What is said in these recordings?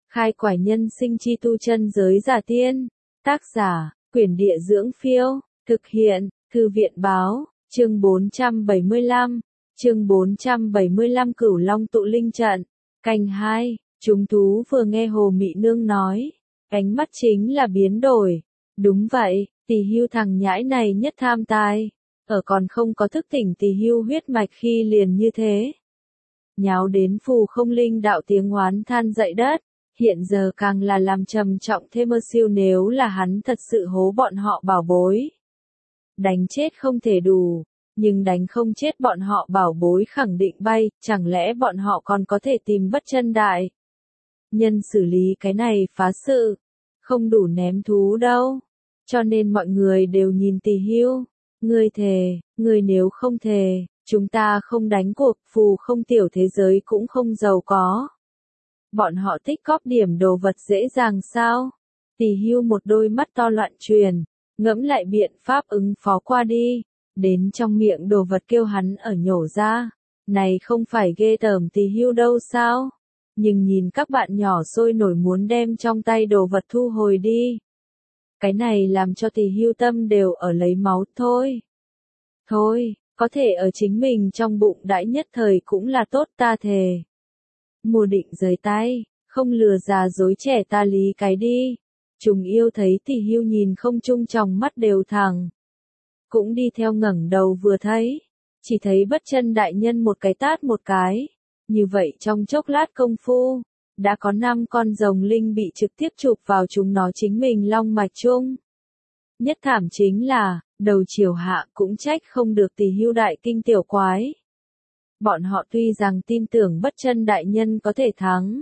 Khai quải nhân sinh chi tu chân giới giả tiên. Tác giả, Quyển Địa Dưỡng Phiêu. Thực hiện, Thư viện Báo. Chương 475. Chương 475 Cửu Long tụ linh trận. Canh 2. Chúng thú vừa nghe Hồ Mị Nương nói, ánh mắt chính là biến đổi. Đúng vậy, Tỳ Hưu thằng nhãi này nhất tham tài. Ở còn không có thức tỉnh Tỳ Hưu huyết mạch khi liền như thế. Nháo đến phù không linh đạo tiếng oán than dậy đất. Hiện giờ càng là làm trầm trọng thêm siêu nếu là hắn thật sự hố bọn họ bảo bối. Đánh chết không thể đủ, nhưng đánh không chết bọn họ bảo bối khẳng định bay, chẳng lẽ bọn họ còn có thể tìm bất chân đại nhân xử lý cái này phá sự, không đủ ném thú đâu. Cho nên mọi người đều nhìn Tỳ Hưu, ngươi thề, ngươi nếu không thề, chúng ta không đánh cuộc, phù không tiểu thế giới cũng không giàu có. Bọn họ tích cóp điểm đồ vật dễ dàng sao? Tỳ Hưu một đôi mắt to loạn truyền, ngẫm lại biện pháp ứng phó qua đi, đến trong miệng đồ vật kêu hắn ở nhổ ra, này không phải ghê tởm Tỳ Hưu đâu sao? Nhưng nhìn các bạn nhỏ sôi nổi muốn đem trong tay đồ vật thu hồi đi. Cái này làm cho Tỳ Hưu tâm đều ở lấy máu thôi. Thôi, có thể ở chính mình trong bụng đãi nhất thời cũng là tốt ta thề. Mùa định rời tay, không lừa già dối trẻ ta lý cái đi. Trùng yêu thấy Tỳ Hưu nhìn không chung tròng mắt đều thẳng. Cũng đi theo ngẩng đầu vừa thấy, chỉ thấy bất chân đại nhân một cái tát một cái. Như vậy trong chốc lát công phu, đã có 5 con rồng linh bị trực tiếp chụp vào chúng nó chính mình long mạch chung. Nhất thảm chính là, đầu chiều hạ cũng trách không được Tỳ Hưu đại kinh tiểu quái. Bọn họ tuy rằng tin tưởng bất chân đại nhân có thể thắng.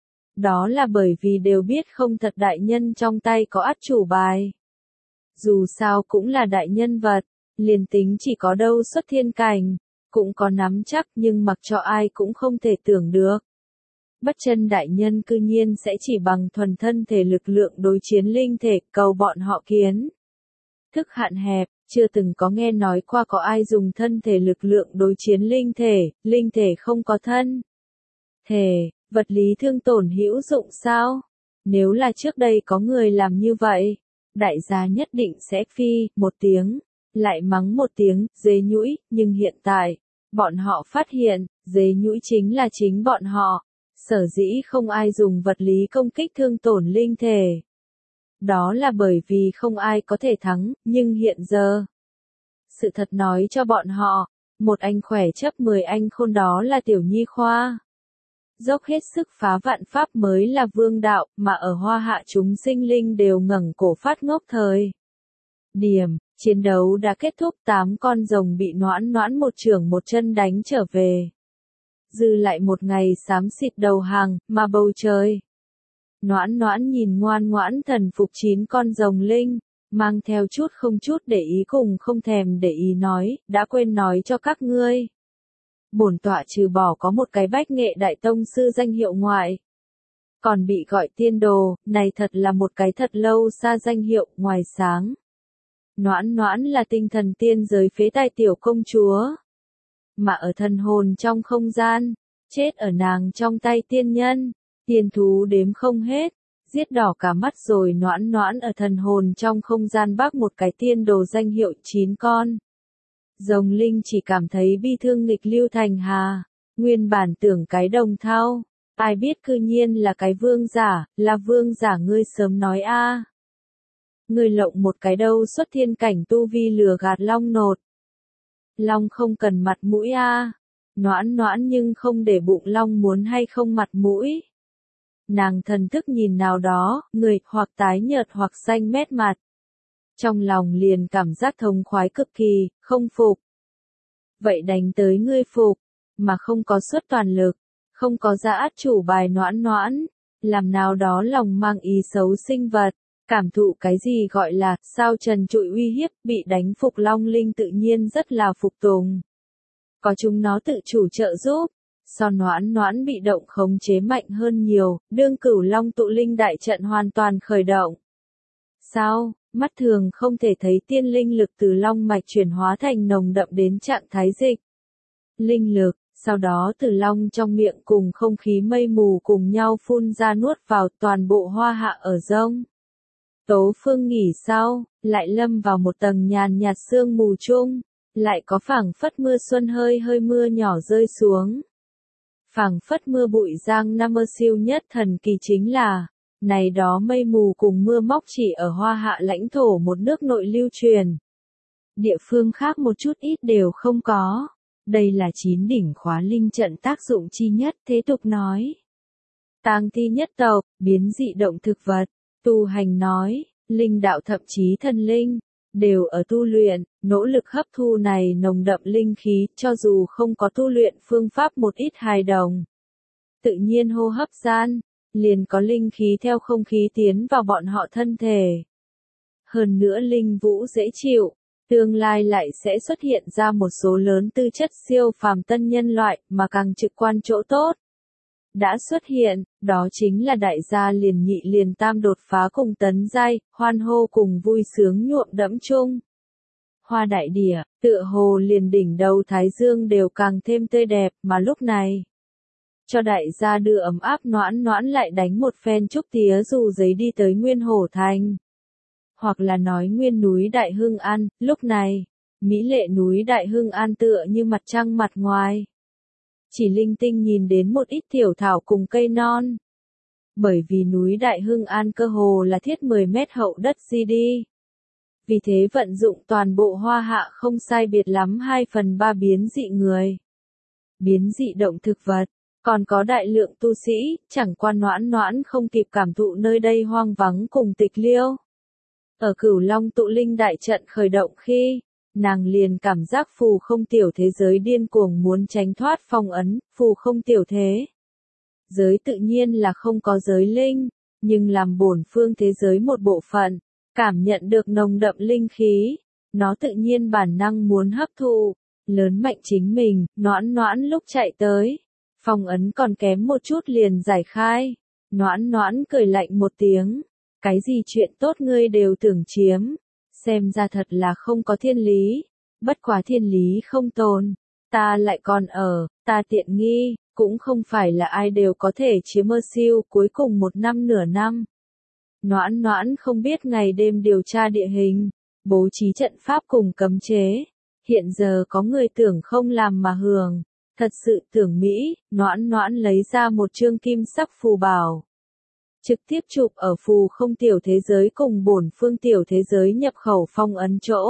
Đó là bởi vì đều biết không thật đại nhân trong tay có át chủ bài. Dù sao cũng là đại nhân vật, liền tính chỉ có đâu xuất thiên cảnh, cũng có nắm chắc nhưng mặc cho ai cũng không thể tưởng được. Bất chân đại nhân cư nhiên sẽ chỉ bằng thuần thân thể lực lượng đối chiến linh thể cầu bọn họ kiến. Thức hạn hẹp, chưa từng có nghe nói qua có ai dùng thân thể lực lượng đối chiến linh thể không có thân thể, vật lý thương tổn hữu dụng sao? Nếu là trước đây có người làm như vậy, đại gia nhất định sẽ phi một tiếng, lại mắng một tiếng, dế nhũi, nhưng hiện tại, bọn họ phát hiện, dế nhũi chính là chính bọn họ, sở dĩ không ai dùng vật lý công kích thương tổn linh thể. Đó là bởi vì không ai có thể thắng, nhưng hiện giờ, sự thật nói cho bọn họ, một anh khỏe chấp 10 anh khôn đó là Tiểu Nhi Khoa. Dốc hết sức phá vạn pháp mới là vương đạo, mà ở hoa hạ chúng sinh linh đều ngẩng cổ phát ngốc thời. Điểm, chiến đấu đã kết thúc, 8 con rồng bị Noãn Noãn một chưởng một chân đánh trở về. Dư lại một ngày xám xịt đầu hàng, mà bầu trời. Noãn Noãn nhìn ngoan ngoãn thần phục 9 con rồng linh, mang theo chút không chút để ý cùng không thèm để ý nói, đã quên nói cho các ngươi. Bổn tọa trừ bỏ có một cái bách nghệ đại tông sư danh hiệu ngoại. Còn bị gọi tiên đồ, này thật là một cái thật lâu xa danh hiệu ngoài sáng. Noãn Noãn là tinh thần tiên giới phế tai tiểu công chúa. Mà ở thần hồn trong không gian, chết ở nàng trong tay tiên nhân, tiên thú đếm không hết, giết đỏ cả mắt rồi Noãn Noãn ở thần hồn trong không gian bác một cái tiên đồ danh hiệu 9 con. Rồng linh chỉ cảm thấy bi thương nghịch lưu thành hà, nguyên bản tưởng cái đồng thau, ai biết cư nhiên là cái vương giả, là vương giả ngươi sớm nói a. Ngươi lộng một cái đâu xuất thiên cảnh tu vi lừa gạt long nột. Long không cần mặt mũi a. Noãn Noãn nhưng không để bụng long muốn hay không mặt mũi. Nàng thần thức nhìn nào đó, người hoặc tái nhợt hoặc xanh mét mặt. Trong lòng liền cảm giác thống khoái cực kỳ, không phục. Vậy đánh tới ngươi phục, mà không có xuất toàn lực, không có ra át chủ bài Noãn Noãn, làm nào đó lòng mang ý xấu sinh vật, cảm thụ cái gì gọi là sao trần trụi uy hiếp, bị đánh phục long linh tự nhiên rất là phục tùng. Có chúng nó tự chủ trợ giúp, so Noãn Noãn bị động khống chế mạnh hơn nhiều, đương Cửu Long tụ linh đại trận hoàn toàn khởi động. Sao? Mắt thường không thể thấy tiên linh lực từ long mạch chuyển hóa thành nồng đậm đến trạng thái dịch. Linh lực, Sau đó Tử Long trong miệng cùng không khí mây mù cùng nhau phun ra nuốt vào toàn bộ Hoa Hạ ở rông. Tố Phương nghỉ sau, lại lâm vào một tầng nhàn nhạt sương mù chung, lại có phảng phất mưa xuân hơi hơi mưa nhỏ rơi xuống. Phảng phất mưa bụi giang năm siêu nhất thần kỳ chính là, này đó mây mù cùng mưa móc chỉ ở Hoa Hạ lãnh thổ một nước nội lưu truyền. Địa phương khác một chút ít đều không có. Đây là 9 đỉnh khóa linh trận tác dụng chi nhất, thế tục nói. Tang thi nhất tộc, biến dị động thực vật, tu hành nói, linh đạo thậm chí thần linh, đều ở tu luyện, nỗ lực hấp thu này nồng đậm linh khí, cho dù không có tu luyện phương pháp một ít hài đồng. Tự nhiên hô hấp gian, liền có linh khí theo không khí tiến vào bọn họ thân thể. Hơn nữa linh vũ dễ chịu, tương lai lại sẽ xuất hiện ra một số lớn tư chất siêu phàm tân nhân loại mà càng trực quan chỗ tốt. Đã xuất hiện, đó chính là đại gia liền nhị liền tam đột phá cùng tấn giai, hoan hô cùng vui sướng nhuộm đẫm chung. Hoa đại địa, tựa hồ liền đỉnh đầu thái dương đều càng thêm tươi đẹp mà lúc này. Cho đại gia đưa ấm áp noãn noãn lại đánh một phen trúc tía dù giấy đi tới Nguyên Hổ Thành. Hoặc là nói nguyên núi Đại Hưng An, lúc này, mỹ lệ núi Đại Hưng An tựa như mặt trăng mặt ngoài. Chỉ linh tinh nhìn đến một ít thiểu thảo cùng cây non. Bởi vì núi Đại Hưng An cơ hồ là thiết 10 mét hậu đất di đi. Vì thế vận dụng toàn bộ Hoa Hạ không sai biệt lắm 2/3 biến dị người. Biến dị động thực vật, còn có đại lượng tu sĩ, chẳng qua noãn noãn không kịp cảm thụ nơi đây hoang vắng cùng tịch liêu. Ở Cửu Long tụ linh đại trận khởi động khi, nàng liền cảm giác phù không tiểu thế giới điên cuồng muốn tránh thoát phong ấn, phù không tiểu thế. Giới tự nhiên là không có giới linh, nhưng làm bổn phương thế giới một bộ phận, cảm nhận được nồng đậm linh khí, nó tự nhiên bản năng muốn hấp thụ, lớn mạnh chính mình, noãn noãn lúc chạy tới. Phong ấn còn kém một chút liền giải khai, noãn noãn cười lạnh một tiếng. Cái gì chuyện tốt ngươi đều tưởng chiếm, xem ra thật là không có thiên lý, bất quá thiên lý không tồn, ta lại còn ở, ta tiện nghi, cũng không phải là ai đều có thể chiếm mơ siêu cuối cùng một năm nửa năm. Noãn noãn không biết ngày đêm điều tra địa hình, bố trí trận pháp cùng cấm chế, hiện giờ có người tưởng không làm mà hưởng, thật sự tưởng Mỹ, noãn noãn lấy ra một chương kim sắc phù bảo. Trực tiếp chụp ở phù không tiểu thế giới cùng bổn phương tiểu thế giới nhập khẩu phong ấn chỗ.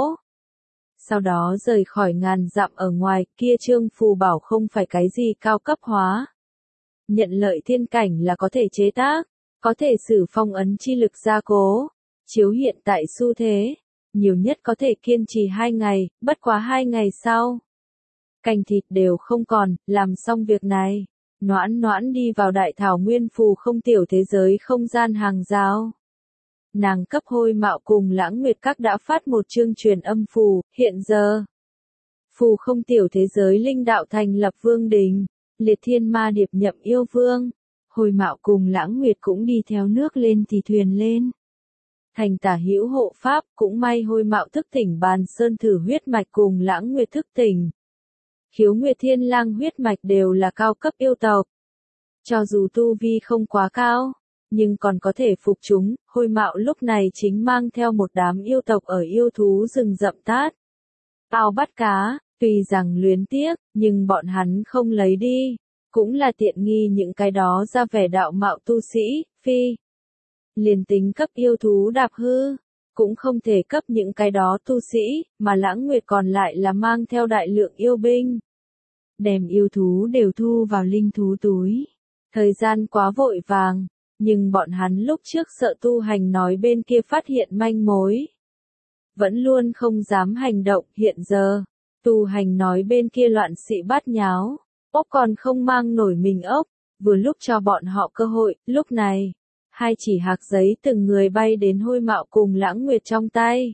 Sau đó rời khỏi ngàn dặm ở ngoài, kia trương phù bảo không phải cái gì cao cấp hóa. Nhận lợi thiên cảnh là có thể chế tác, có thể sử phong ấn chi lực gia cố, chiếu hiện tại xu thế, nhiều nhất có thể kiên trì 2 ngày, bất quá 2 ngày sau. Cành thịt đều không còn, làm xong việc này. Noãn noãn đi vào đại thảo nguyên phù không tiểu thế giới không gian hàng rào. Nàng cấp Hôi Mạo cùng Lãng Nguyệt Các đã phát một chương truyền âm phù, hiện giờ. Phù không tiểu thế giới linh đạo thành lập vương đình, liệt thiên ma điệp nhậm yêu vương. Hôi Mạo cùng Lãng Nguyệt cũng đi theo nước lên thì thuyền lên. Thành tả hữu hộ pháp, cũng may Hôi Mạo thức tỉnh bàn sơn thử huyết mạch cùng Lãng Nguyệt thức tỉnh. Khiếu Nguyệt Thiên Lang huyết mạch đều là cao cấp yêu tộc. Cho dù tu vi không quá cao, nhưng còn có thể phục chúng, Hôi Mạo lúc này chính mang theo một đám yêu tộc ở yêu thú rừng rậm tát. Ao bắt cá, tuy rằng luyến tiếc, nhưng bọn hắn không lấy đi, cũng là tiện nghi những cái đó ra vẻ đạo mạo tu sĩ, phi. Liền tính cấp yêu thú đạp hư, cũng không thể cấp những cái đó tu sĩ, mà Lãng Nguyệt còn lại là mang theo đại lượng yêu binh. Đem yêu thú đều thu vào linh thú túi. Thời gian quá vội vàng, nhưng bọn hắn lúc trước sợ tu hành nói bên kia phát hiện manh mối. Vẫn luôn không dám hành động, hiện giờ, tu hành nói bên kia loạn xị bát nháo, ốc còn không mang nổi mình ốc, vừa lúc cho bọn họ cơ hội, lúc này. 2 chỉ hạc giấy từng người bay đến Hôi Mạo cùng Lãng Nguyệt trong tay.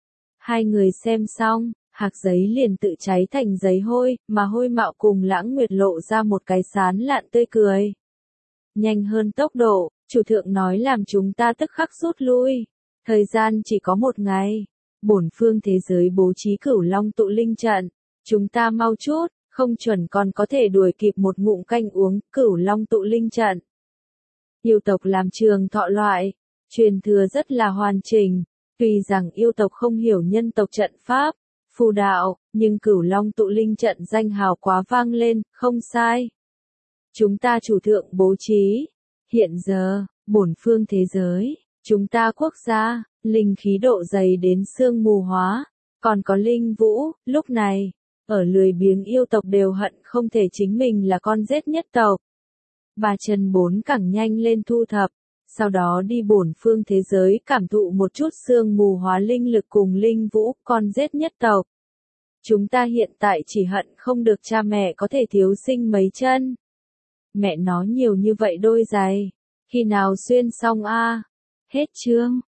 2 người xem xong, hạc giấy liền tự cháy thành giấy hôi, mà Hôi Mạo cùng Lãng Nguyệt lộ ra một cái sán lạn tươi cười. Nhanh hơn tốc độ, chủ thượng nói làm chúng ta tức khắc rút lui. Thời gian chỉ có 1 ngày. Bổn phương thế giới bố trí Cửu Long tụ linh trận. Chúng ta mau chút, không chuẩn còn có thể đuổi kịp một ngụm canh uống, Cửu Long tụ linh trận. Yêu tộc làm trường thọ loại, truyền thừa rất là hoàn chỉnh, tuy rằng yêu tộc không hiểu nhân tộc trận pháp, phù đạo, nhưng Cửu Long tụ linh trận danh hào quá vang lên, không sai. Chúng ta chủ thượng bố trí, hiện giờ, bổn phương thế giới, chúng ta quốc gia, linh khí độ dày đến sương mù hóa, còn có linh vũ, lúc này, ở lười biếng yêu tộc đều hận không thể chính mình là con rết nhất tộc. Ba chân bốn cẳng nhanh lên thu thập, sau đó đi bổn phương thế giới cảm thụ một chút sương mù hóa linh lực cùng linh vũ, con rết nhất tộc. Chúng ta hiện tại chỉ hận không được cha mẹ có thể thiếu sinh mấy chân. Mẹ nó nhiều như vậy đôi giày, khi nào xuyên xong a? Hết chương.